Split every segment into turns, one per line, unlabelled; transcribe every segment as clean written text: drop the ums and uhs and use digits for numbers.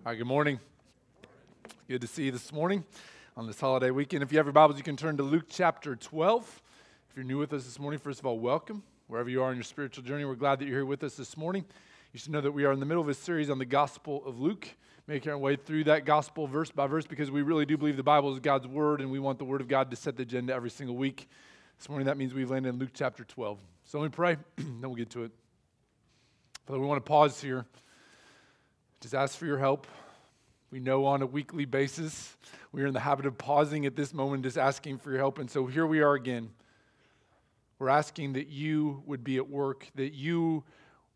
Hi, good morning. Good to see you this morning on this holiday weekend. If you have your Bibles, you can turn to Luke chapter 12. If you're new with us this morning, first of all, welcome. Wherever you are on your spiritual journey, we're glad that you're here with us this morning. You should know that we are in the middle of a series on the Gospel of Luke, making our way through that gospel verse by verse because we really do believe the Bible is God's Word and we want the Word of God to set the agenda every single week. This morning, that means we've landed in Luke chapter 12. So let me pray, then we'll get to it. Father, we want to pause here. Just ask for your help. We know on a weekly basis we are in the habit of pausing at this moment, just asking for your help. And so here we are again. We're asking that you would be at work, that you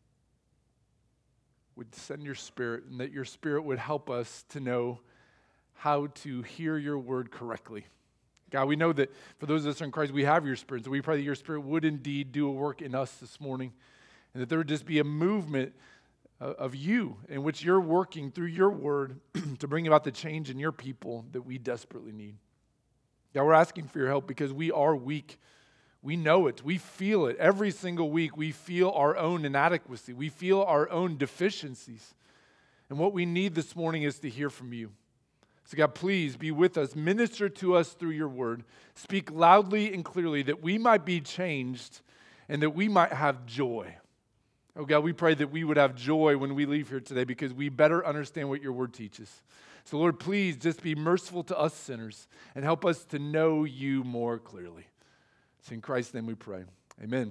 would send your Spirit, and that your Spirit would help us to know how to hear your word correctly. God, we know that for those of us in Christ, we have your Spirit. So we pray that your Spirit would indeed do a work in us this morning, and that there would just be a movement of you in which you're working through your word to bring about the change in your people that we desperately need. God, we're asking for your help because we are weak. We know it. We feel it. Every single week we feel our own inadequacy. We feel our own deficiencies. And what we need this morning is to hear from you. So God, please be with us. Minister to us through your word. Speak loudly and clearly that we might be changed and that we might have joy. Oh God, we pray that we would have joy when we leave here today because we better understand what your word teaches. So Lord, please just be merciful to us sinners and help us to know you more clearly. It's in Christ's name we pray. Amen.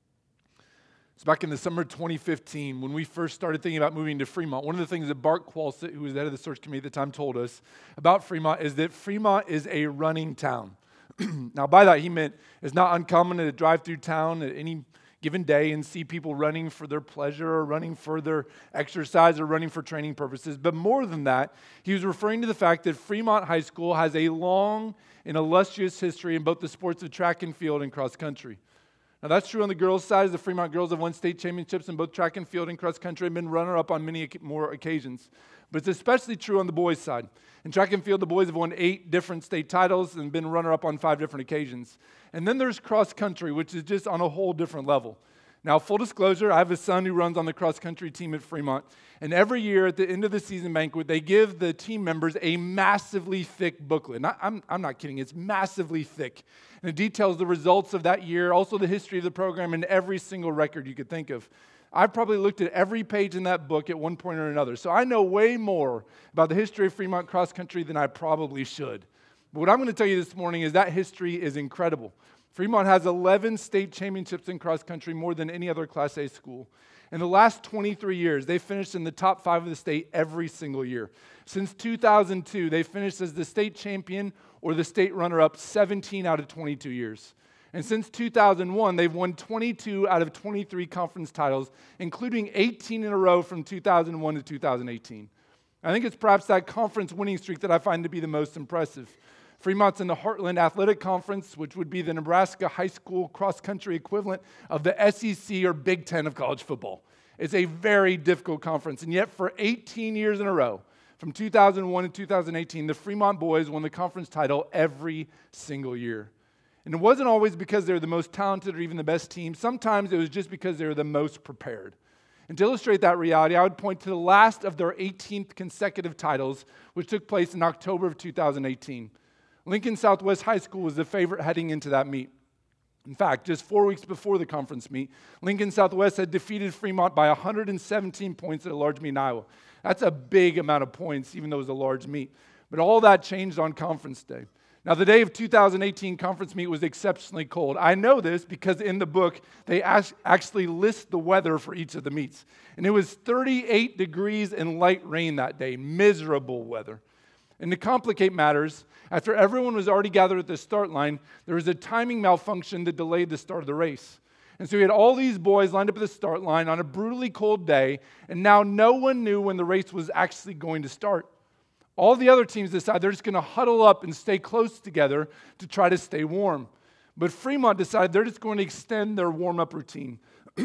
So back in the summer of 2015, when we first started thinking about moving to Fremont, one of the things that Bart Qualsett, who was the head of the search committee at the time, told us about Fremont is that Fremont is a running town. Now by that he meant it's not uncommon to drive through town at any given day and see people running for their pleasure or running for their exercise or running for training purposes. But more than that, he was referring to the fact that Fremont High School has a long and illustrious history in both the sports of track and field and cross country. Now that's true on the girls' side. The Fremont girls have won state championships in both track and field and cross country and been runner-up on many more occasions. But it's especially true on the boys' side. In track and field, the boys have won 8 different state titles and been runner-up on 5 different occasions. And then there's cross country, which is just on a whole different level. Now, full disclosure, I have a son who runs on the cross country team at Fremont. And every year at the end of the season banquet, they give the team members a massively thick booklet. And I'm not kidding, it's massively thick. And it details the results of that year, also the history of the program, and every single record you could think of. I've probably looked at every page in that book at one point or another. So I know way more about the history of Fremont cross country than I probably should. But what I'm going to tell you this morning is that history is incredible. Fremont has 11 state championships in cross country, more than any other Class A school. In the last 23 years, they finished in the top 5 of the state every single year. Since 2002, they finished as the state champion or the state runner-up 17 out of 22 years. And since 2001, they've won 22 out of 23 conference titles, including 18 in a row from 2001 to 2018. I think it's perhaps that conference winning streak that I find to be the most impressive. Fremont's in the Heartland Athletic Conference, which would be the Nebraska high school cross-country equivalent of the SEC or Big Ten of college football. It's a very difficult conference, and yet for 18 years in a row, from 2001 to 2018, the Fremont boys won the conference title every single year. And it wasn't always because they were the most talented or even the best team. Sometimes it was just because they were the most prepared. And to illustrate that reality, I would point to the last of their 18th consecutive titles, which took place in October of 2018. Lincoln Southwest High School was the favorite heading into that meet. In fact, just 4 weeks before the conference meet, Lincoln Southwest had defeated Fremont by 117 points at a large meet in Iowa. That's a big amount of points, even though it was a large meet. But all that changed on conference day. Now, the day of 2018 conference meet was exceptionally cold. I know this because in the book, they actually list the weather for each of the meets. And it was 38 degrees and light rain that day, miserable weather. And to complicate matters, after everyone was already gathered at the start line, there was a timing malfunction that delayed the start of the race. And so we had all these boys lined up at the start line on a brutally cold day, and now no one knew when the race was actually going to start. All the other teams decided they're just going to huddle up and stay close together to try to stay warm. But Fremont decided they're just going to extend their warm-up routine.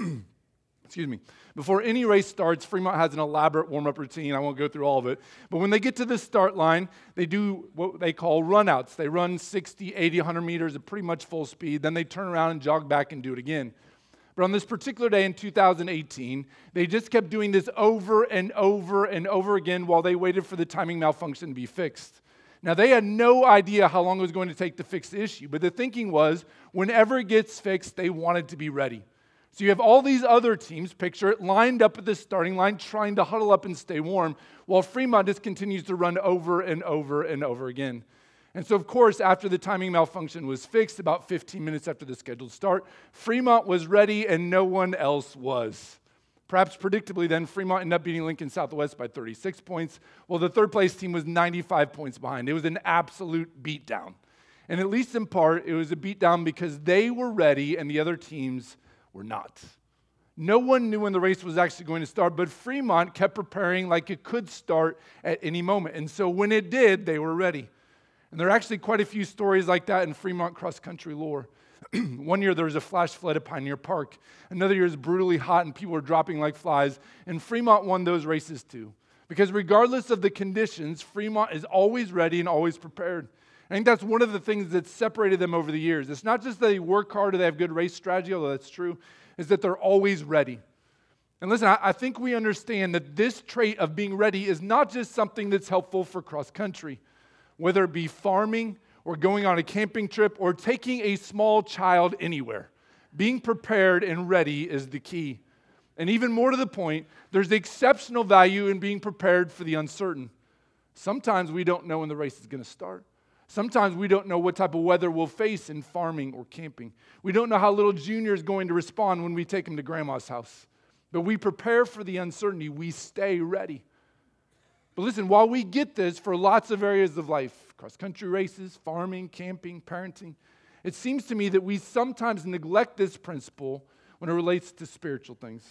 Excuse me. Before any race starts, Fremont has an elaborate warm-up routine. I won't go through all of it. But when they get to the start line, they do what they call runouts. They run 60, 80, 100 meters at pretty much full speed. Then they turn around and jog back and do it again. But on this particular day in 2018, they just kept doing this over and over and over again while they waited for the timing malfunction to be fixed. Now, they had no idea how long it was going to take to fix the issue, but the thinking was whenever it gets fixed, they wanted to be ready. So you have all these other teams, picture it, lined up at the starting line trying to huddle up and stay warm, while Fremont just continues to run over and over and over again. And so, of course, after the timing malfunction was fixed, about 15 minutes after the scheduled start, Fremont was ready and no one else was. Perhaps predictably then, Fremont ended up beating Lincoln Southwest by 36 points, while the third place team was 95 points behind. It was an absolute beatdown. And at least in part, it was a beatdown because they were ready and the other teams were not. No one knew when the race was actually going to start, but Fremont kept preparing like it could start at any moment. And so when it did, they were ready. And there are actually quite a few stories like that in Fremont cross-country lore. One year there was a flash flood at Pioneer Park. Another year it was brutally hot and people were dropping like flies. And Fremont won those races too. Because regardless of the conditions, Fremont is always ready and always prepared. I think that's one of the things that separated them over the years. It's not just that they work hard or they have good race strategy, although that's true, is that they're always ready. And listen, I think we understand that this trait of being ready is not just something that's helpful for cross-country. Whether it be farming or going on a camping trip or taking a small child anywhere. Being prepared and ready is the key. And even more to the point, there's exceptional value in being prepared for the uncertain. Sometimes we don't know when the race is going to start. Sometimes we don't know what type of weather we'll face in farming or camping. We don't know how little Junior is going to respond when we take him to Grandma's house. But we prepare for the uncertainty. We stay ready. But listen, while we get this for lots of areas of life, cross-country races, farming, camping, parenting, it seems to me that we sometimes neglect this principle when it relates to spiritual things,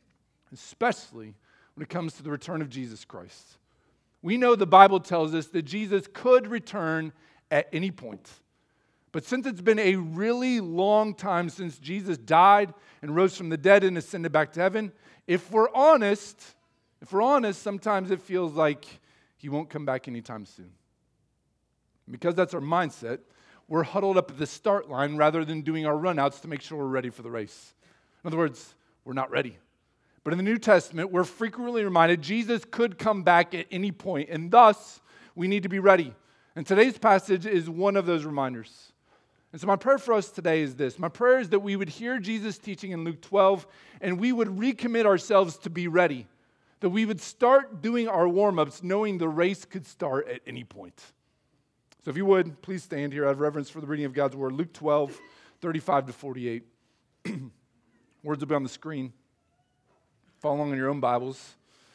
especially when it comes to the return of Jesus Christ. We know the Bible tells us that Jesus could return at any point. But since it's been a really long time since Jesus died and rose from the dead and ascended back to heaven, if we're honest, sometimes it feels like he won't come back anytime soon. Because that's our mindset, we're huddled up at the start line rather than doing our runouts to make sure we're ready for the race. In other words, we're not ready. But in the New Testament, we're frequently reminded Jesus could come back at any point, and thus we need to be ready. And today's passage is one of those reminders. And so my prayer for us today is this. My prayer is that we would hear Jesus' teaching in Luke 12, and we would recommit ourselves to be ready. That we would start doing our warm-ups knowing the race could start at any point. So if you would, please stand here out of reverence for the reading of God's word. Luke 12, 35 to 48. Words will be on the screen. Follow along in your own Bibles.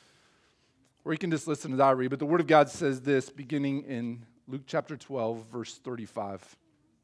Or you can just listen as I read. But the word of God says this, beginning in Luke chapter 12, verse 35.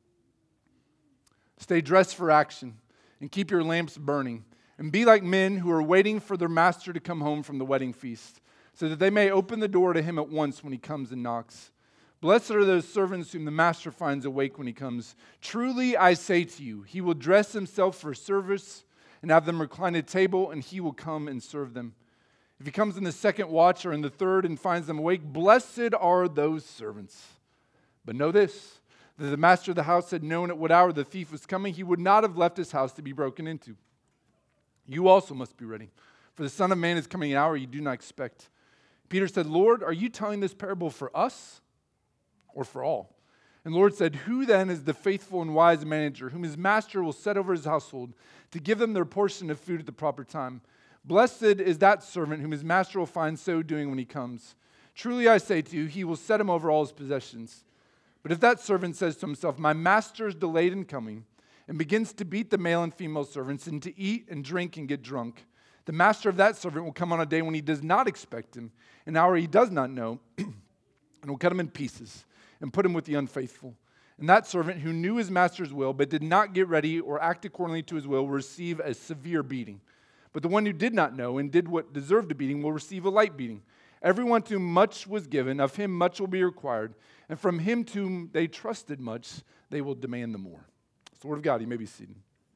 Stay dressed for action and keep your lamps burning. And be like men who are waiting for their master to come home from the wedding feast, so that they may open the door to him at once when he comes and knocks. Blessed are those servants whom the master finds awake when he comes. Truly I say to you, he will dress himself for service and have them recline at table, and he will come and serve them. If he comes in the second watch or in the third and finds them awake, blessed are those servants. But know this, that the master of the house had known at what hour the thief was coming, he would not have left his house to be broken into. You also must be ready, for the Son of Man is coming an hour you do not expect. Peter said, Lord, are you telling this parable for us or for all? And the Lord said, who then is the faithful and wise manager whom his master will set over his household to give them their portion of food at the proper time? Blessed is that servant whom his master will find so doing when he comes. Truly I say to you, he will set him over all his possessions. But if that servant says to himself, my master is delayed in coming, and begins to beat the male and female servants, and to eat and drink and get drunk, the master of that servant will come on a day when he does not expect him, an hour he does not know, and will cut him in pieces and put him with the unfaithful. And that servant who knew his master's will but did not get ready or act accordingly to his will receive a severe beating. But the one who did not know and did what deserved a beating will receive a light beating. Everyone to whom much was given, of him much will be required, and from him to whom they trusted much, they will demand the more. The word of God, you may be seated.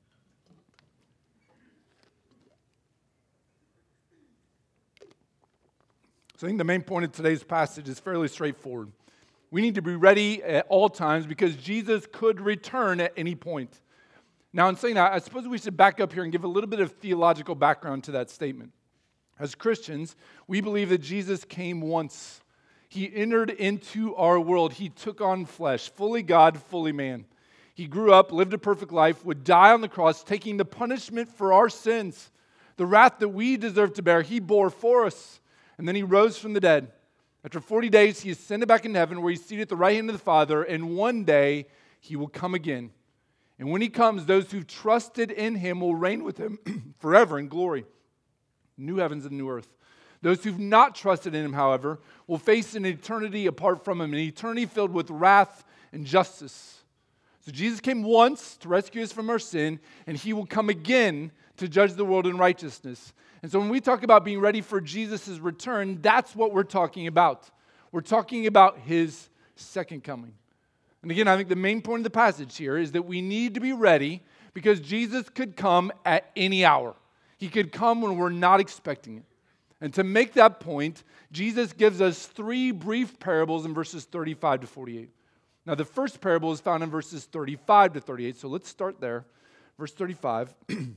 So I think the main point of today's passage is fairly straightforward. We need to be ready at all times because Jesus could return at any point. Now, in saying that, I suppose we should back up here and give a little bit of theological background to that statement. As Christians, we believe that Jesus came once. He entered into our world. He took on flesh, fully God, fully man. He grew up, lived a perfect life, would die on the cross, taking the punishment for our sins. The wrath that we deserve to bear, he bore for us. And then he rose from the dead. After 40 days, he ascended back into heaven where he's seated at the right hand of the Father, and one day he will come again. And when he comes, those who've trusted in him will reign with him forever in glory. New heavens and new earth. Those who've not trusted in him, however, will face an eternity apart from him, an eternity filled with wrath and justice. So Jesus came once to rescue us from our sin, and he will come again to judge the world in righteousness. And so when we talk about being ready for Jesus' return, that's what we're talking about. We're talking about his second coming. And again, I think the main point of the passage here is that we need to be ready because Jesus could come at any hour. He could come when we're not expecting it. And to make that point, Jesus gives us 3 brief parables in verses 35 to 48. Now, the first parable is found in verses 35 to 38, so let's start there. Verse 35,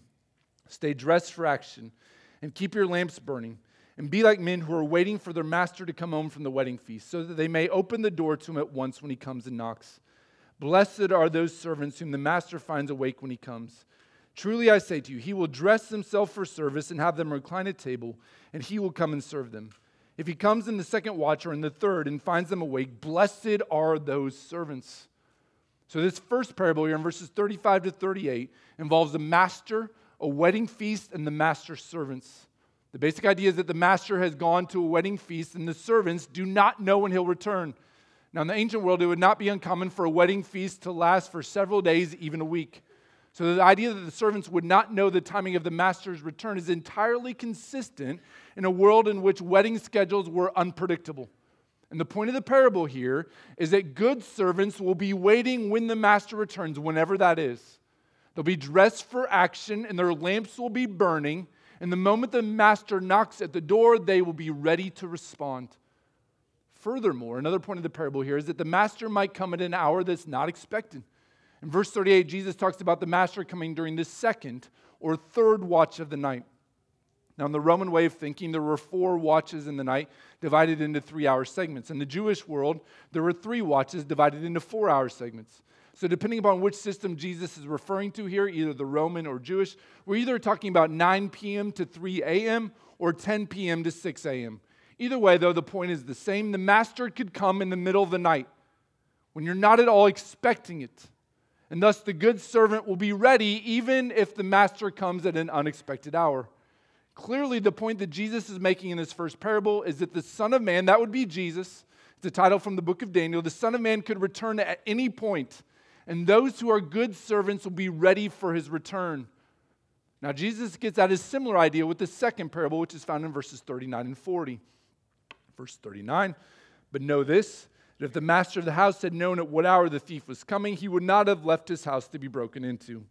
stay dressed for action and keep your lamps burning and be like men who are waiting for their master to come home from the wedding feast so that they may open the door to him at once when he comes and knocks. Blessed are those servants whom the master finds awake when he comes. Truly I say to you, he will dress himself for service and have them recline at table, and he will come and serve them. If he comes in the second watch or in the third and finds them awake, blessed are those servants. So this first parable here in verses 35 to 38 involves a master, a wedding feast, and the master's servants. The basic idea is that the master has gone to a wedding feast, and the servants do not know when he'll return. Now in the ancient world, it would not be uncommon for a wedding feast to last for several days, even a week. So the idea that the servants would not know the timing of the master's return is entirely consistent in a world in which wedding schedules were unpredictable. And the point of the parable here is that good servants will be waiting when the master returns, whenever that is. They'll be dressed for action and their lamps will be burning. And the moment the master knocks at the door, they will be ready to respond. Furthermore, another point of the parable here is that the master might come at an hour that's not expected. In verse 38, Jesus talks about the master coming during the second or third watch of the night. Now, in the Roman way of thinking, there were 4 watches in the night divided into 3-hour segments. In the Jewish world, there were 3 watches divided into 4-hour segments. So depending upon which system Jesus is referring to here, either the Roman or Jewish, we're either talking about 9 p.m. to 3 a.m. or 10 p.m. to 6 a.m. Either way, though, the point is the same. The master could come in the middle of the night when you're not at all expecting it. And thus the good servant will be ready even if the master comes at an unexpected hour. Clearly, the point that Jesus is making in this first parable is that the Son of Man, that would be Jesus, it's a title from the book of Daniel, the Son of Man could return at any point, and those who are good servants will be ready for his return. Now, Jesus gets at a similar idea with the second parable, which is found in verses 39 and 40. Verse 39, but know this, that if the master of the house had known at what hour the thief was coming, he would not have left his house to be broken into.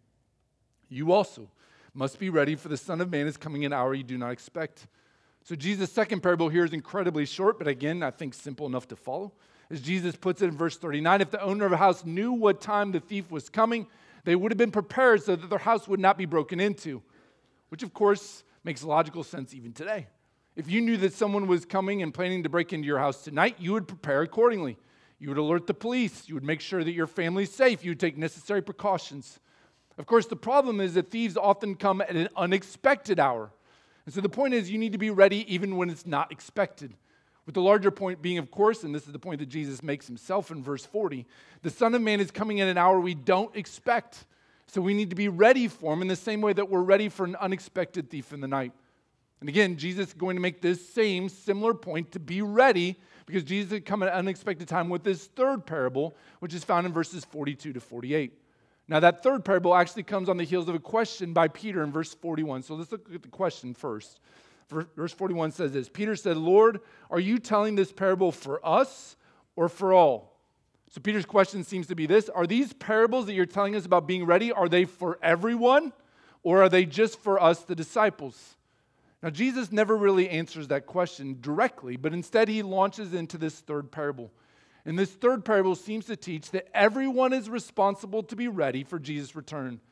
You also must be ready, for the Son of Man is coming in an hour you do not expect. So Jesus' second parable here is incredibly short, but again, I think simple enough to follow. As Jesus puts it in verse 39, if the owner of a house knew what time the thief was coming, they would have been prepared so that their house would not be broken into, which of course makes logical sense even today. If you knew that someone was coming and planning to break into your house tonight, you would prepare accordingly. You would alert the police. You would make sure that your family's safe. You would take necessary precautions. Of course, the problem is that thieves often come at an unexpected hour. And so the point is you need to be ready even when it's not expected. With the larger point being, of course, and this is the point that Jesus makes himself in verse 40, the Son of Man is coming at an hour we don't expect. So we need to be ready for him in the same way that we're ready for an unexpected thief in the night. And again, Jesus is going to make this same similar point to be ready because Jesus had come at an unexpected time with this third parable, which is found in verses 42 to 48. Now, that third parable actually comes on the heels of a question by Peter in verse 41. So let's look at the question first. Verse 41 says this, Peter said, Lord, are you telling this parable for us or for all? So Peter's question seems to be this, are these parables that you're telling us about being ready, are they for everyone or are they just for us, the disciples? Now, Jesus never really answers that question directly, but instead he launches into this third parable. And this third parable seems to teach that everyone is responsible to be ready for Jesus' return.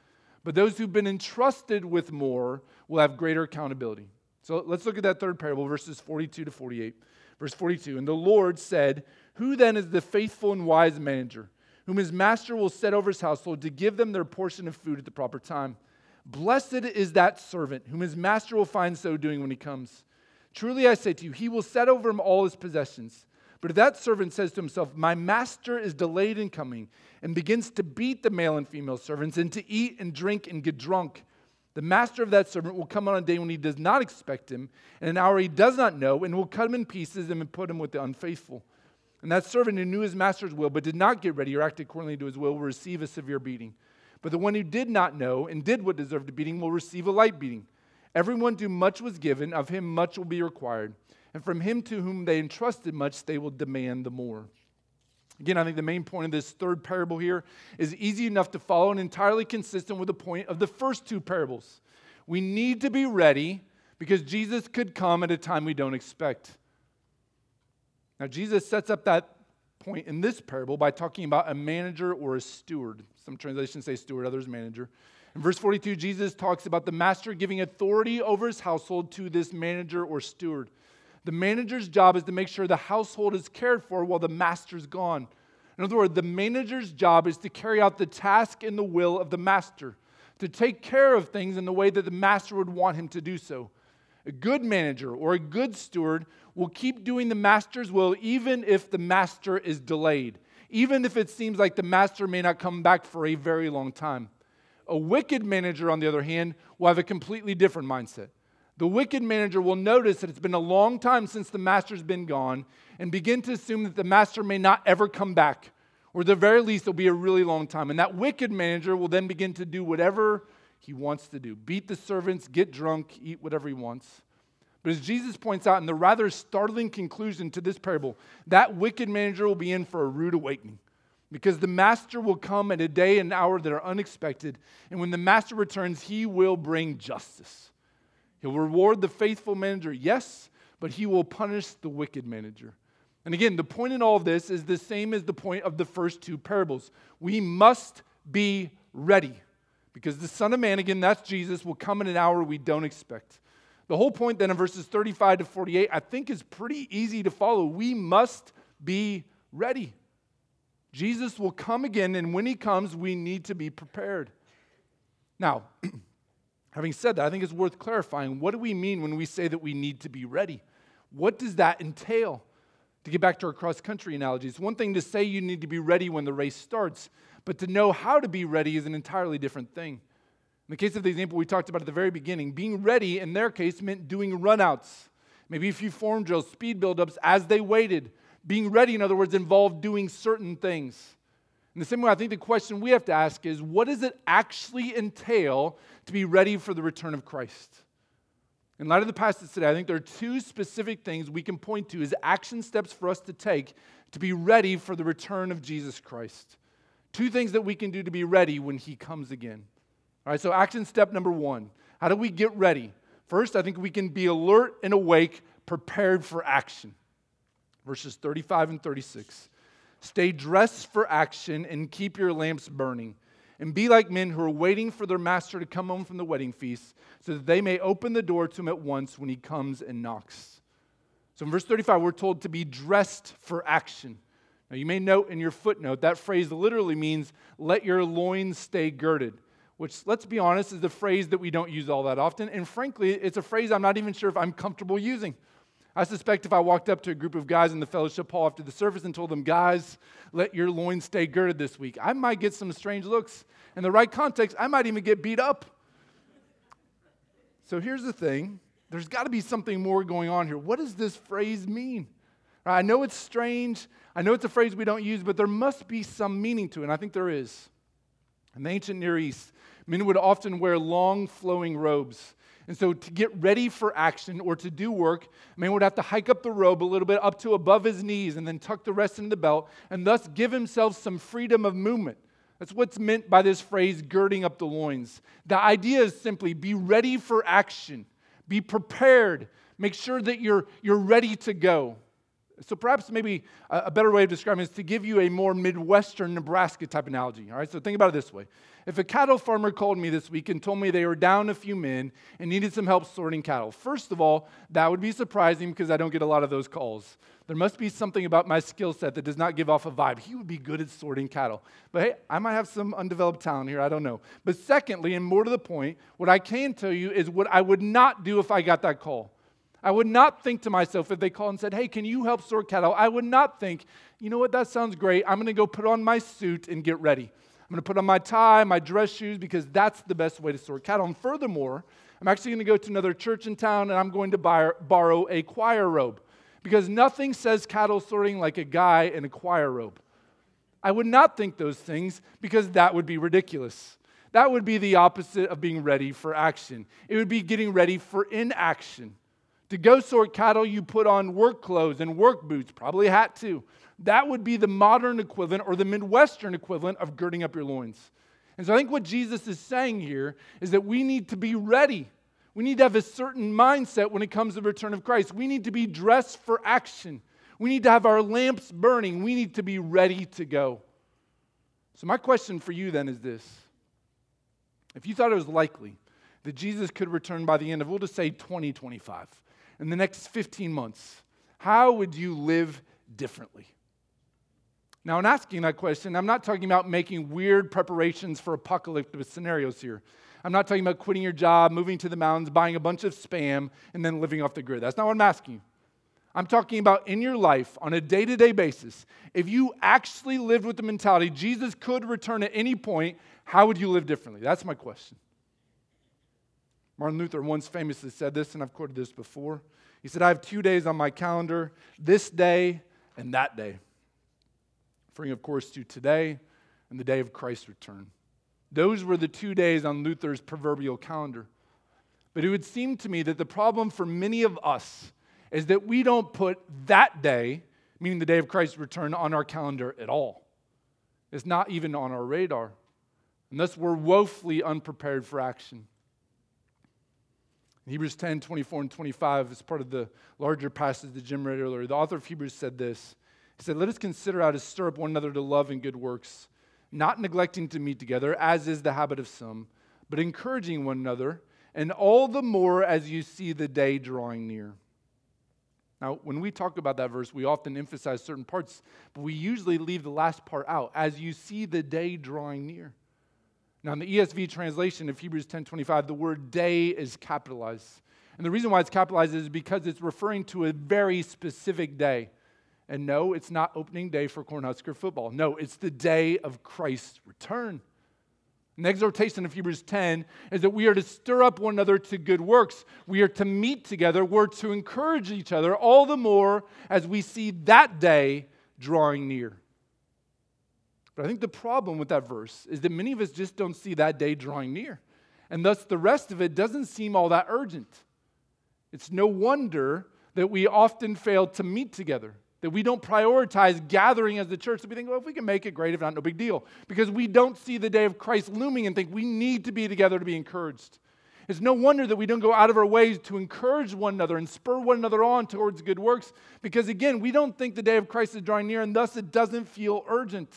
But those who've been entrusted with more will have greater accountability. So let's look at that third parable, verses 42 to 48. Verse 42, and the Lord said, who then is the faithful and wise manager, whom his master will set over his household to give them their portion of food at the proper time? Blessed is that servant, whom his master will find so doing when he comes. Truly I say to you, he will set over him all his possessions. But if that servant says to himself, my master is delayed in coming, and begins to beat the male and female servants, and to eat and drink and get drunk, the master of that servant will come on a day when he does not expect him, and an hour he does not know, and will cut him in pieces and put him with the unfaithful. And that servant who knew his master's will, but did not get ready or act accordingly to his will receive a severe beating. But the one who did not know and did what deserved a beating will receive a light beating. Everyone to much was given, of him much will be required. And from him to whom they entrusted much, they will demand the more. Again, I think the main point of this third parable here is easy enough to follow and entirely consistent with the point of the first two parables. We need to be ready because Jesus could come at a time we don't expect. Now, Jesus sets up that point in this parable by talking about a manager or a steward. Some translations say steward, others manager. In verse 42, Jesus talks about the master giving authority over his household to this manager or steward. The manager's job is to make sure the household is cared for while the master's gone. In other words, the manager's job is to carry out the task and the will of the master, to take care of things in the way that the master would want him to do so. A good manager or a good steward will keep doing the master's will even if the master is delayed, even if it seems like the master may not come back for a very long time. A wicked manager, on the other hand, will have a completely different mindset. The wicked manager will notice that it's been a long time since the master's been gone and begin to assume that the master may not ever come back, or at the very least, it'll be a really long time. And that wicked manager will then begin to do whatever he wants to do. Beat the servants, get drunk, eat whatever he wants. But as Jesus points out in the rather startling conclusion to this parable, that wicked manager will be in for a rude awakening because the master will come at a day and hour that are unexpected. And when the master returns, he will bring justice. He'll reward the faithful manager, yes, but he will punish the wicked manager. And again, the point in all of this is the same as the point of the first two parables. We must be ready because the Son of Man, again, that's Jesus, will come in an hour we don't expect. The whole point then in verses 35 to 48, I think is pretty easy to follow. We must be ready. Jesus will come again, and when he comes, we need to be prepared. Now, having said that, I think it's worth clarifying. What do we mean when we say that we need to be ready? What does that entail? To get back to our cross-country analogy, it's one thing to say you need to be ready when the race starts, but to know how to be ready is an entirely different thing. In the case of the example we talked about at the very beginning, being ready in their case meant doing runouts, maybe a few form drills, speed buildups as they waited. Being ready, in other words, involved doing certain things. In the same way, I think the question we have to ask is, what does it actually entail to be ready for the return of Christ? In light of the passage today, I think there are two specific things we can point to as action steps for us to take to be ready for the return of Jesus Christ. Two things that we can do to be ready when he comes again. All right, so action step number one. How do we get ready? First, I think we can be alert and awake, prepared for action. Verses 35 and 36. Stay dressed for action and keep your lamps burning. And be like men who are waiting for their master to come home from the wedding feast so that they may open the door to him at once when he comes and knocks. So in verse 35, we're told to be dressed for action. Now you may note in your footnote that phrase literally means let your loins stay girded, which, let's be honest, is a phrase that we don't use all that often. And frankly, it's a phrase I'm not even sure if I'm comfortable using. I suspect if I walked up to a group of guys in the fellowship hall after the service and told them, guys, let your loins stay girded this week, I might get some strange looks. In the right context, I might even get beat up. So here's the thing. There's got to be something more going on here. What does this phrase mean? I know it's strange. I know it's a phrase we don't use, but there must be some meaning to it, and I think there is. In the ancient Near East, men would often wear long flowing robes. And so to get ready for action or to do work, a man would have to hike up the robe a little bit up to above his knees and then tuck the rest into the belt and thus give himself some freedom of movement. That's what's meant by this phrase, girding up the loins. The idea is simply be ready for action. Be prepared. Make sure that you're ready to go. So perhaps maybe a better way of describing it is to give you a more Midwestern Nebraska type analogy. All right, so think about it this way. If a cattle farmer called me this week and told me they were down a few men and needed some help sorting cattle, first of all, that would be surprising because I don't get a lot of those calls. There must be something about my skill set that does not give off a vibe. He would be good at sorting cattle. But hey, I might have some undeveloped talent here. I don't know. But secondly, and more to the point, what I can tell you is what I would not do if I got that call. I would not think to myself if they called and said, hey, can you help sort cattle? I would not think, you know what, that sounds great. I'm going to go put on my suit and get ready. I'm going to put on my tie, my dress shoes, because that's the best way to sort cattle. And furthermore, I'm actually going to go to another church in town, and I'm going to borrow a choir robe, because nothing says cattle sorting like a guy in a choir robe. I would not think those things because that would be ridiculous. That would be the opposite of being ready for action. It would be getting ready for inaction. To go sort cattle, you put on work clothes and work boots, probably a hat too. That would be the modern equivalent or the Midwestern equivalent of girding up your loins. And so I think what Jesus is saying here is that we need to be ready. We need to have a certain mindset when it comes to the return of Christ. We need to be dressed for action. We need to have our lamps burning. We need to be ready to go. So my question for you then is this. If you thought it was likely that Jesus could return by the end of, we'll just say 2025, in the next 15 months, how would you live differently? Now, in asking that question, I'm not talking about making weird preparations for apocalyptic scenarios here. I'm not talking about quitting your job, moving to the mountains, buying a bunch of Spam, and then living off the grid. That's not what I'm asking you. I'm talking about in your life, on a day-to-day basis, if you actually lived with the mentality Jesus could return at any point, how would you live differently? That's my question. Martin Luther once famously said this, and I've quoted this before. He said, I have 2 days on my calendar, this day and that day. Referring, of course, to today and the day of Christ's return. Those were the 2 days on Luther's proverbial calendar. But it would seem to me that the problem for many of us is that we don't put that day, meaning the day of Christ's return, on our calendar at all. It's not even on our radar. And thus we're woefully unprepared for action. In Hebrews 10, 24 and 25, as part of the larger passage that Jim read earlier, the author of Hebrews said this. He said, let us consider how to stir up one another to love and good works, not neglecting to meet together, as is the habit of some, but encouraging one another, and all the more as you see the day drawing near. Now, when we talk about that verse, we often emphasize certain parts, but we usually leave the last part out, as you see the day drawing near. Now, in the ESV translation of Hebrews 10:25, the word day is capitalized. And the reason why it's capitalized is because it's referring to a very specific day. And no, it's not opening day for Cornhusker football. No, it's the day of Christ's return. And the exhortation of Hebrews 10 is that we are to stir up one another to good works. We are to meet together. We're to encourage each other all the more as we see that day drawing near. But I think the problem with that verse is that many of us just don't see that day drawing near. And thus the rest of it doesn't seem all that urgent. It's no wonder that we often fail to meet together, that we don't prioritize gathering as the church, that we think, well, if we can make it, great. If not, no big deal. Because we don't see the day of Christ looming and think we need to be together to be encouraged. It's no wonder that we don't go out of our ways to encourage one another and spur one another on towards good works. Because again, we don't think the day of Christ is drawing near, and thus it doesn't feel urgent.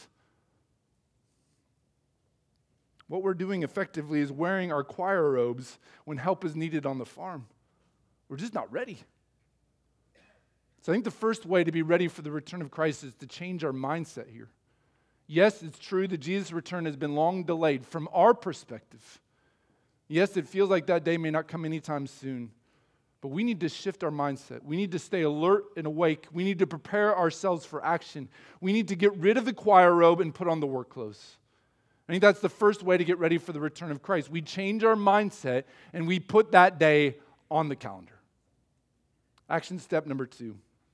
What we're doing effectively is wearing our choir robes when help is needed on the farm. We're just not ready. So I think the first way to be ready for the return of Christ is to change our mindset here. Yes, it's true that Jesus' return has been long delayed from our perspective. Yes, it feels like that day may not come anytime soon. But we need to shift our mindset. We need to stay alert and awake. We need to prepare ourselves for action. We need to get rid of the choir robe and put on the work clothes. I think that's the first way to get ready for the return of Christ. We change our mindset and we put that day on the calendar. Action step number 2.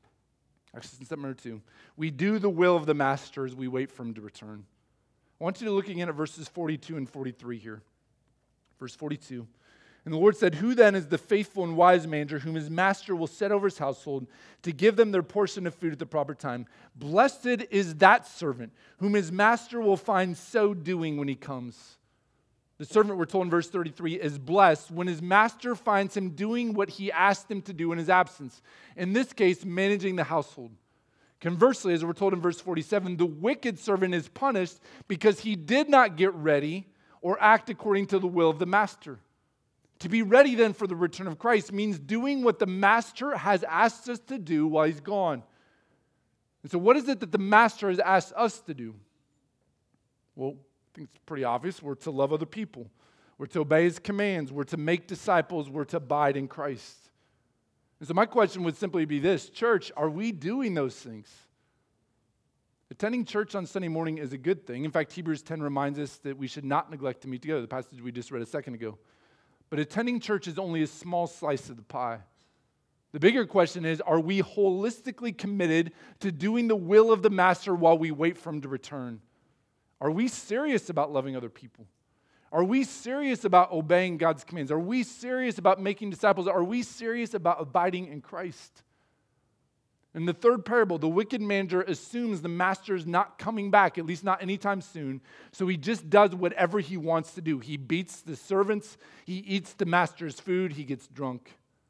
We do the will of the master as we wait for him to return. I want you to look again at verses 42 and 43 here. Verse 42. And the Lord said, who then is the faithful and wise manager whom his master will set over his household to give them their portion of food at the proper time? Blessed is that servant whom his master will find so doing when he comes. The servant, we're told in verse 33, is blessed when his master finds him doing what he asked him to do in his absence. In this case, managing the household. Conversely, as we're told in verse 47, the wicked servant is punished because he did not get ready or act according to the will of the master. To be ready then for the return of Christ means doing what the master has asked us to do while he's gone. And so what is it that the master has asked us to do? Well, I think it's pretty obvious. We're to love other people. We're to obey his commands. We're to make disciples. We're to abide in Christ. And so my question would simply be this: church, are we doing those things? Attending church on Sunday morning is a good thing. In fact, Hebrews 10 reminds us that we should not neglect to meet together, the passage we just read a second ago. But attending church is only a small slice of the pie. The bigger question is, are we holistically committed to doing the will of the master while we wait for him to return? Are we serious about loving other people? Are we serious about obeying God's commands? Are we serious about making disciples? Are we serious about abiding in Christ? In the third parable, the wicked manager assumes the master is not coming back, at least not anytime soon, so he just does whatever he wants to do. He beats the servants, he eats the master's food, he gets drunk.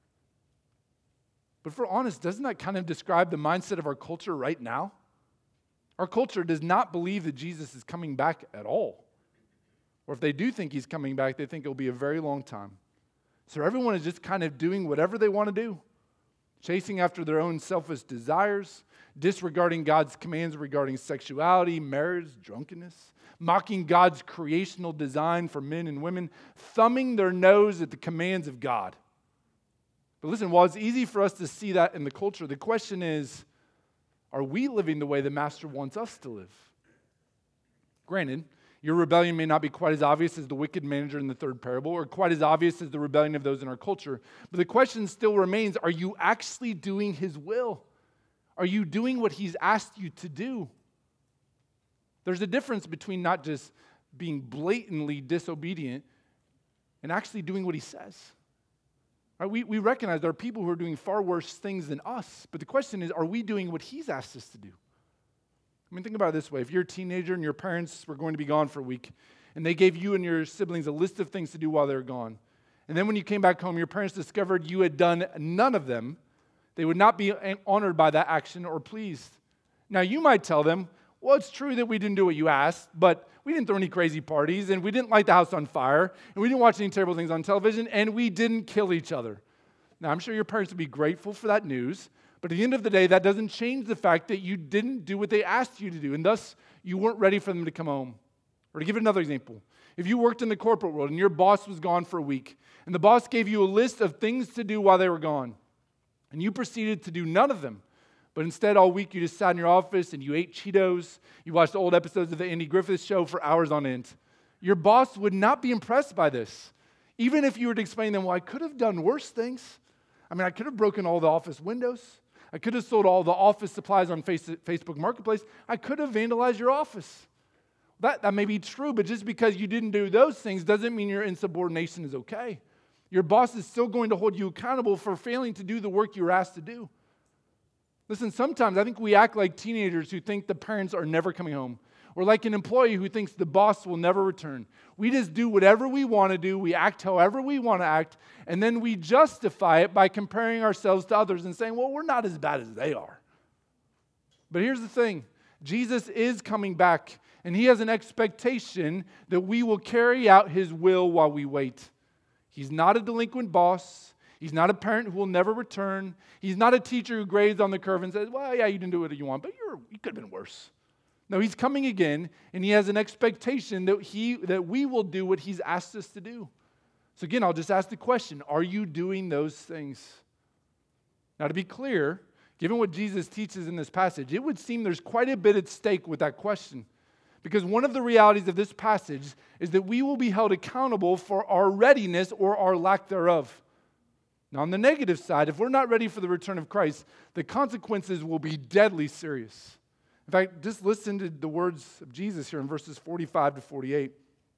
But if we're honest, doesn't that kind of describe the mindset of our culture right now? Our culture does not believe that Jesus is coming back at all. Or if they do think he's coming back, they think it'll be a very long time. So everyone is just kind of doing whatever they want to do, chasing after their own selfish desires, disregarding God's commands regarding sexuality, marriage, drunkenness, mocking God's creational design for men and women, thumbing their nose at the commands of God. But listen, while it's easy for us to see that in the culture, the question is, are we living the way the master wants us to live? Granted, your rebellion may not be quite as obvious as the wicked manager in the third parable, or quite as obvious as the rebellion of those in our culture. But the question still remains, are you actually doing his will? Are you doing what he's asked you to do? There's a difference between not just being blatantly disobedient and actually doing what he says. Right? We recognize there are people who are doing far worse things than us, but the question is, are we doing what he's asked us to do? I mean, think about it this way. If you're a teenager and your parents were going to be gone for a week, and they gave you and your siblings a list of things to do while they were gone, and then when you came back home, your parents discovered you had done none of them, they would not be honored by that action or pleased. Now, you might tell them, well, it's true that we didn't do what you asked, but we didn't throw any crazy parties, and we didn't light the house on fire, and we didn't watch any terrible things on television, and we didn't kill each other. Now, I'm sure your parents would be grateful for that news, but at the end of the day, that doesn't change the fact that you didn't do what they asked you to do, and thus you weren't ready for them to come home. Or to give it another example, if you worked in the corporate world and your boss was gone for a week, and the boss gave you a list of things to do while they were gone, and you proceeded to do none of them, but instead all week you just sat in your office and you ate Cheetos, you watched old episodes of the Andy Griffith Show for hours on end, your boss would not be impressed by this. Even if you were to explain to them, well, I could have done worse things. I mean, I could have broken all the office windows. I could have sold all the office supplies on Facebook Marketplace. I could have vandalized your office. That may be true, but just because you didn't do those things doesn't mean your insubordination is okay. Your boss is still going to hold you accountable for failing to do the work you were asked to do. Listen, sometimes I think we act like teenagers who think the parents are never coming home, or like an employee who thinks the boss will never return. We just do whatever we want to do, we act however we want to act, and then we justify it by comparing ourselves to others and saying, well, we're not as bad as they are. But here's the thing. Jesus is coming back, and he has an expectation that we will carry out his will while we wait. He's not a delinquent boss. He's not a parent who will never return. He's not a teacher who grades on the curve and says, well, yeah, you didn't do what you want, but you could have been worse. No, he's coming again, and he has an expectation that we will do what he's asked us to do. So again, I'll just ask the question, are you doing those things? Now, to be clear, given what Jesus teaches in this passage, it would seem there's quite a bit at stake with that question. Because one of the realities of this passage is that we will be held accountable for our readiness or our lack thereof. Now, on the negative side, if we're not ready for the return of Christ, the consequences will be deadly serious. In fact, just listen to the words of Jesus here in verses 45 to 48.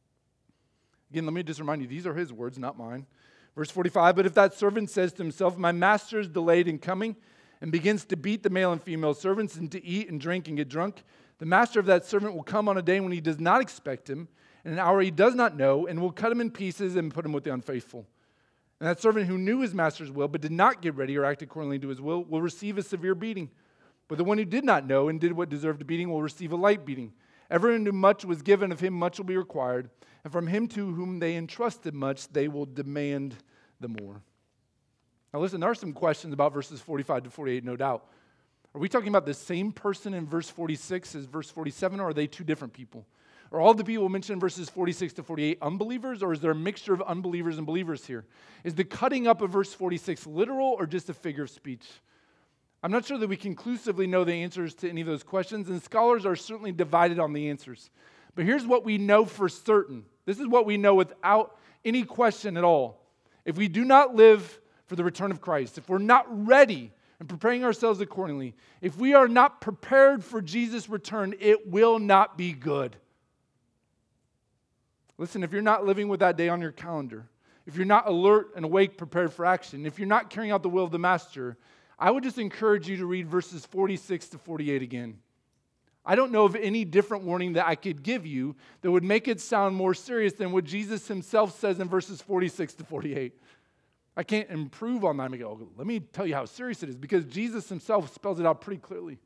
Again, let me just remind you, these are his words, not mine. Verse 45, but if that servant says to himself, my master is delayed in coming, and begins to beat the male and female servants and to eat and drink and get drunk, the master of that servant will come on a day when he does not expect him, and an hour he does not know, and will cut him in pieces and put him with the unfaithful. And that servant who knew his master's will but did not get ready or act accordingly to his will receive a severe beating. But the one who did not know and did what deserved a beating will receive a light beating. Everyone to whom much was given, of him much will be required. And from him to whom they entrusted much, they will demand the more. Now listen, there are some questions about verses 45 to 48, no doubt. Are we talking about the same person in verse 46 as verse 47, or are they two different people? Are all the people mentioned in verses 46 to 48 unbelievers, or is there a mixture of unbelievers and believers here? Is the cutting up of verse 46 literal or just a figure of speech? I'm not sure that we conclusively know the answers to any of those questions, and scholars are certainly divided on the answers. But here's what we know for certain. This is what we know without any question at all. If we do not live for the return of Christ, if we're not ready and preparing ourselves accordingly, if we are not prepared for Jesus' return, it will not be good. Listen, if you're not living with that day on your calendar, if you're not alert and awake, prepared for action, if you're not carrying out the will of the Master, I would just encourage you to read verses 46 to 48 again. I don't know of any different warning that I could give you that would make it sound more serious than what Jesus himself says in verses 46 to 48. I can't improve on that and go, oh, let me tell you how serious it is, because Jesus himself spells it out pretty clearly.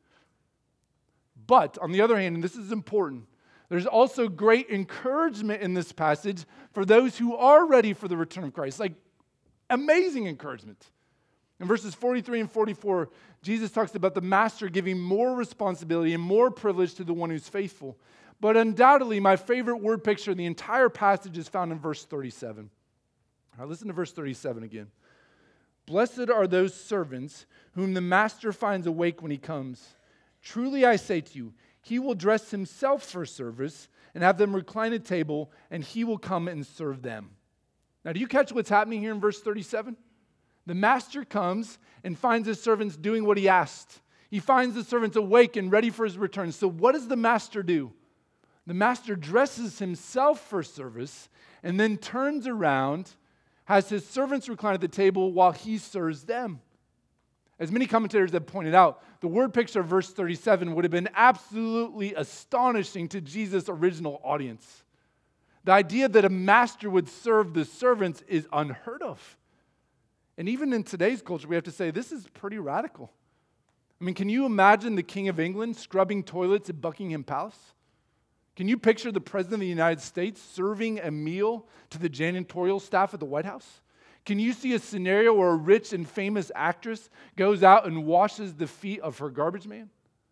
But on the other hand, and this is important, there's also great encouragement in this passage for those who are ready for the return of Christ. Like, amazing encouragement. In verses 43 and 44, Jesus talks about the master giving more responsibility and more privilege to the one who's faithful. But undoubtedly, my favorite word picture in the entire passage is found in verse 37. All right, listen to verse 37 again. Blessed are those servants whom the master finds awake when he comes. Truly I say to you, he will dress himself for service and have them recline at table, and he will come and serve them. Now, do you catch what's happening here in verse 37? The master comes and finds his servants doing what he asked. He finds the servants awake and ready for his return. So what does the master do? The master dresses himself for service and then turns around, has his servants recline at the table while he serves them. As many commentators have pointed out, the word picture of verse 37 would have been absolutely astonishing to Jesus' original audience. The idea that a master would serve the servants is unheard of. And even in today's culture, we have to say this is pretty radical. I mean, can you imagine the King of England scrubbing toilets at Buckingham Palace? Can you picture the President of the United States serving a meal to the janitorial staff at the White House? Can you see a scenario where a rich and famous actress goes out and washes the feet of her garbage man?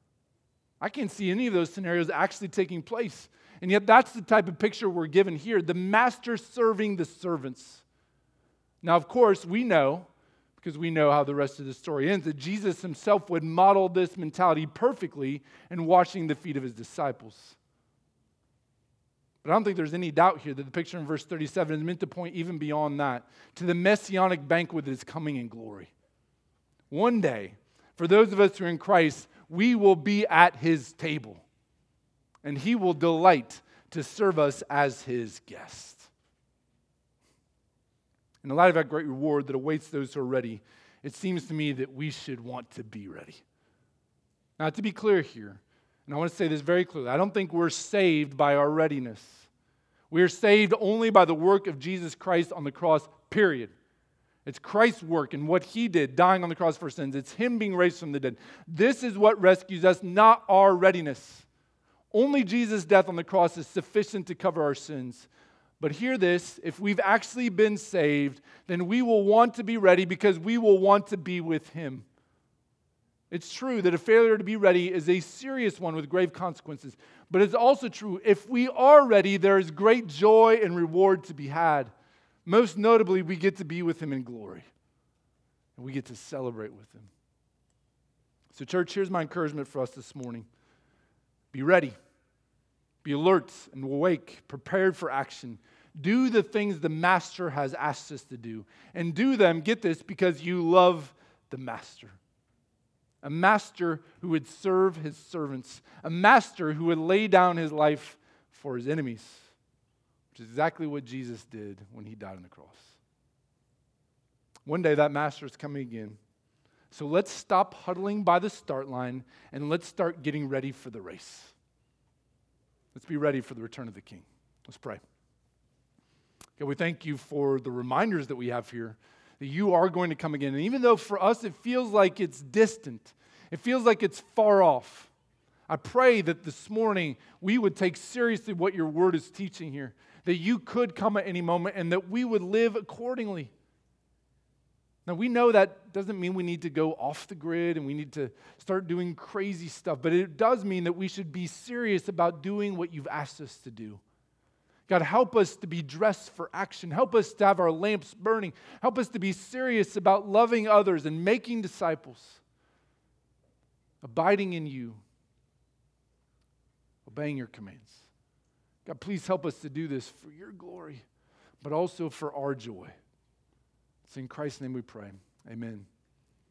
I can't see any of those scenarios actually taking place. And yet that's the type of picture we're given here. The master serving the servants. Now, of course, we know, because we know how the rest of the story ends, that Jesus himself would model this mentality perfectly in washing the feet of his disciples. But I don't think there's any doubt here that the picture in verse 37 is meant to point even beyond that, to the messianic banquet that is coming in glory. One day, for those of us who are in Christ, we will be at his table, and he will delight to serve us as his guest. In light of that great reward that awaits those who are ready, it seems to me that we should want to be ready. Now, to be clear here, and I want to say this very clearly, I don't think we're saved by our readiness. We are saved only by the work of Jesus Christ on the cross, period. It's Christ's work and what he did, dying on the cross for sins. It's him being raised from the dead. This is what rescues us, not our readiness. Only Jesus' death on the cross is sufficient to cover our sins. But hear this, if we've actually been saved, then we will want to be ready because we will want to be with him. It's true that a failure to be ready is a serious one with grave consequences. But it's also true, if we are ready, there is great joy and reward to be had. Most notably, we get to be with him in glory. And we get to celebrate with him. So church, here's my encouragement for us this morning. Be ready. Be alert and awake, prepared for action. Do the things the master has asked us to do. And do them, get this, because you love the master. A master who would serve his servants. A master who would lay down his life for his enemies. Which is exactly what Jesus did when he died on the cross. One day that master is coming again. So let's stop huddling by the start line and let's start getting ready for the race. Let's be ready for the return of the King. Let's pray. God, we thank you for the reminders that we have here, that you are going to come again. And even though for us it feels like it's distant, It feels like it's far off. I pray that this morning we would take seriously what your word is teaching here, that you could come at any moment and that we would live accordingly. Now, we know that doesn't mean we need to go off the grid and we need to start doing crazy stuff, but it does mean that we should be serious about doing what you've asked us to do. God, help us to be dressed for action. Help us to have our lamps burning. Help us to be serious about loving others and making disciples, abiding in you, obeying your commands. God, please help us to do this for your glory, but also for our joy. It's in Christ's name we pray. Amen.